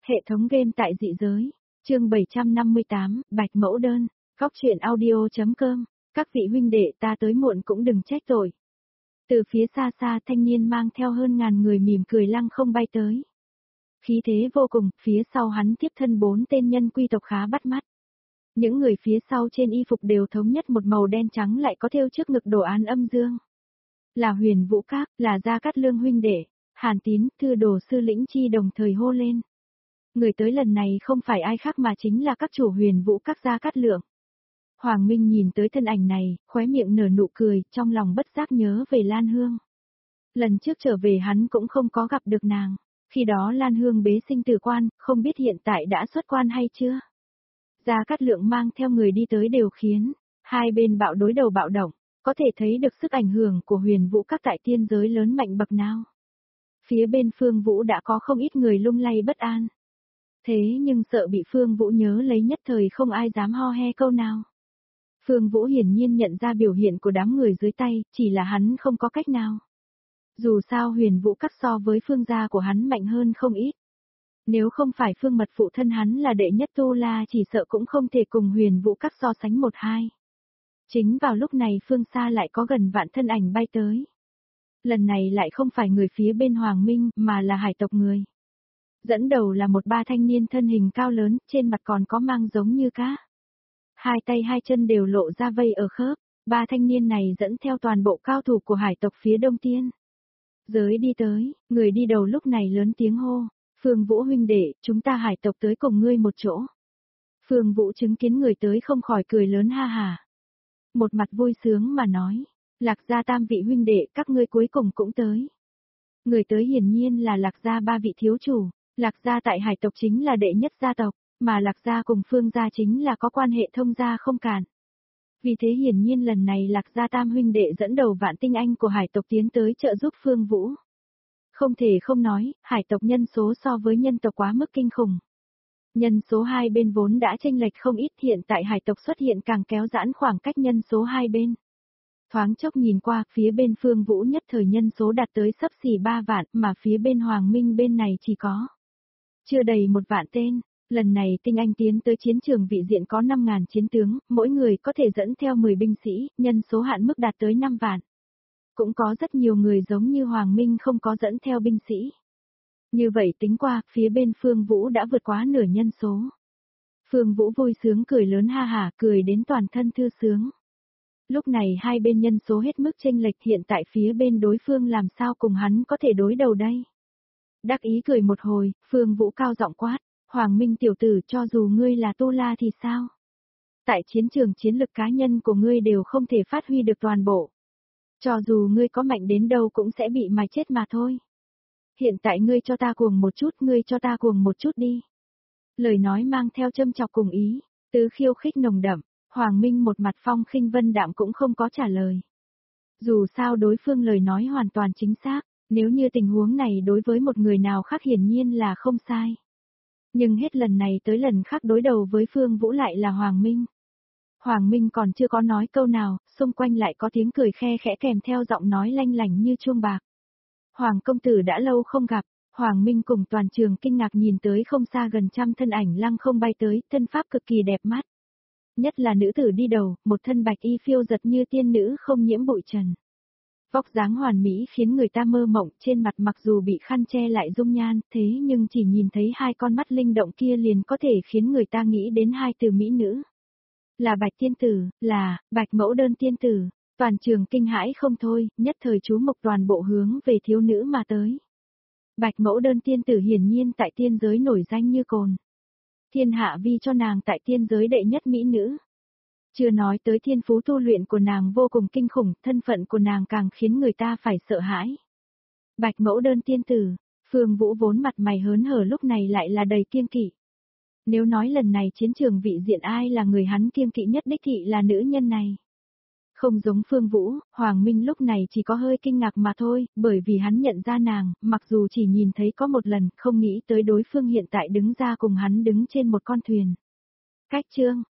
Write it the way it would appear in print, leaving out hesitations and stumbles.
Hệ thống game tại dị giới. Chương 758, Bạch Mẫu Đơn. Góc truyện audio.com. Các vị huynh đệ, ta tới muộn cũng đừng trách tội. Từ phía xa xa thanh niên mang theo hơn ngàn người mỉm cười lăng không bay tới. Khí thế vô cùng, phía sau hắn tiếp thân 4 tên nhân quy tộc khá bắt mắt. Những người phía sau trên y phục đều thống nhất một màu đen trắng lại có thêu trước ngực đồ án âm dương. Là Huyền Vũ Các, là Gia Cát Lương huynh đệ, Hàn Tín, Thư Đồ Sư Lĩnh Chi đồng thời hô lên. Người tới lần này không phải ai khác mà chính là các chủ Huyền Vũ Các Gia Cát Lượng. Hoàng Minh nhìn tới thân ảnh này, khóe miệng nở nụ cười, trong lòng bất giác nhớ về Lan Hương. Lần trước trở về hắn cũng không có gặp được nàng, khi đó Lan Hương bế sinh tử quan, không biết hiện tại đã xuất quan hay chưa. Gia Cát Lượng mang theo người đi tới đều khiến hai bên bạo đối đầu bạo động, có thể thấy được sức ảnh hưởng của Huyền Vũ Các tại tiên giới lớn mạnh bậc nào. Phía bên Phương Vũ đã có không ít người lung lay bất an. Thế nhưng sợ bị Phương Vũ nhớ lấy nhất thời không ai dám ho he câu nào. Phương Vũ hiển nhiên nhận ra biểu hiện của đám người dưới tay, chỉ là hắn không có cách nào. Dù sao Huyền Vũ Các so với Phương gia của hắn mạnh hơn không ít. Nếu không phải Phương Mật phụ thân hắn là đệ nhất Tu La chỉ sợ cũng không thể cùng Huyền Vũ Các so sánh một hai. Chính vào lúc này phương xa lại có gần vạn thân ảnh bay tới. Lần này lại không phải người phía bên Hoàng Minh mà là hải tộc người. Dẫn đầu là một ba thanh niên thân hình cao lớn, trên mặt còn có mang giống như cá. Hai tay hai chân đều lộ ra vây ở khớp, ba thanh niên này dẫn theo toàn bộ cao thủ của hải tộc phía Đông Tiên. Giới đi tới, người đi đầu lúc này lớn tiếng hô, Phương Vũ huynh đệ, chúng ta hải tộc tới cùng ngươi một chỗ. Phương Vũ chứng kiến người tới không khỏi cười lớn ha hà. Một mặt vui sướng mà nói, Lạc gia tam vị huynh đệ các ngươi cuối cùng cũng tới. Người tới hiển nhiên là Lạc gia ba vị thiếu chủ, Lạc gia tại hải tộc chính là đệ nhất gia tộc, mà Lạc gia cùng Phương gia chính là có quan hệ thông gia không cản. Vì thế hiển nhiên lần này Lạc gia tam huynh đệ dẫn đầu vạn tinh anh của hải tộc tiến tới trợ giúp Phương Vũ. Không thể không nói, hải tộc nhân số so với nhân tộc quá mức kinh khủng. Nhân số hai bên vốn đã chênh lệch không ít, hiện tại hải tộc xuất hiện càng kéo giãn khoảng cách nhân số hai bên. Thoáng chốc nhìn qua, phía bên Phương Vũ nhất thời nhân số đạt tới xấp xỉ 3 vạn, mà phía bên Hoàng Minh bên này chỉ có chưa đầy 1 vạn tên. Lần này tinh anh tiến tới chiến trường vị diện có 5.000 chiến tướng, mỗi người có thể dẫn theo 10 binh sĩ, nhân số hạn mức đạt tới 5 vạn. Cũng có rất nhiều người giống như Hoàng Minh không có dẫn theo binh sĩ. Như vậy tính qua, phía bên Phương Vũ đã vượt quá nửa nhân số. Phương Vũ vui sướng cười lớn ha hả, cười đến toàn thân thư sướng. Lúc này hai bên nhân số hết mức chênh lệch, hiện tại phía bên đối phương làm sao cùng hắn có thể đối đầu đây. Đắc ý cười một hồi, Phương Vũ cao giọng quát, Hoàng Minh tiểu tử, cho dù ngươi là Tu La thì sao? Tại chiến trường chiến lực cá nhân của ngươi đều không thể phát huy được toàn bộ. Cho dù ngươi có mạnh đến đâu cũng sẽ bị mài chết mà thôi. Hiện tại ngươi cho ta cuồng một chút, ngươi cho ta cuồng một chút đi. Lời nói mang theo châm chọc cùng ý, tứ khiêu khích nồng đậm, Hoàng Minh một mặt phong khinh vân đạm cũng không có trả lời. Dù sao đối phương lời nói hoàn toàn chính xác, nếu như tình huống này đối với một người nào khác hiển nhiên là không sai. Nhưng hết lần này tới lần khác đối đầu với Phương Vũ lại là Hoàng Minh. Hoàng Minh còn chưa có nói câu nào, xung quanh lại có tiếng cười khe khẽ kèm theo giọng nói lanh lảnh như chuông bạc. Hoàng công tử đã lâu không gặp, Hoàng Minh cùng toàn trường kinh ngạc nhìn tới không xa gần trăm thân ảnh lăng không bay tới, thân pháp cực kỳ đẹp mắt. Nhất là nữ tử đi đầu, một thân bạch y phiêu giật như tiên nữ không nhiễm bụi trần. Vóc dáng hoàn mỹ khiến người ta mơ mộng, trên mặt mặc dù bị khăn che lại dung nhan, thế nhưng chỉ nhìn thấy hai con mắt linh động kia liền có thể khiến người ta nghĩ đến hai từ mỹ nữ. Là Bạch tiên tử, là Bạch Mẫu Đơn tiên tử. Toàn trường kinh hãi không thôi, nhất thời chú mục toàn bộ hướng về thiếu nữ mà tới. Bạch Mẫu Đơn tiên tử hiển nhiên tại tiên giới nổi danh như cồn. Thiên hạ vi cho nàng tại tiên giới đệ nhất mỹ nữ. Chưa nói tới thiên phú tu luyện của nàng vô cùng kinh khủng, thân phận của nàng càng khiến người ta phải sợ hãi. Bạch Mẫu Đơn tiên tử, Phương Vũ vốn mặt mày hớn hở lúc này lại là đầy kiêng kỵ. Nếu nói lần này chiến trường vị diện ai là người hắn kiêng kỵ nhất đích thị là nữ nhân này. Không giống Phương Vũ, Hoàng Minh lúc này chỉ có hơi kinh ngạc mà thôi, bởi vì hắn nhận ra nàng, mặc dù chỉ nhìn thấy có một lần, không nghĩ tới đối phương hiện tại đứng ra cùng hắn đứng trên một con thuyền. Cách chương,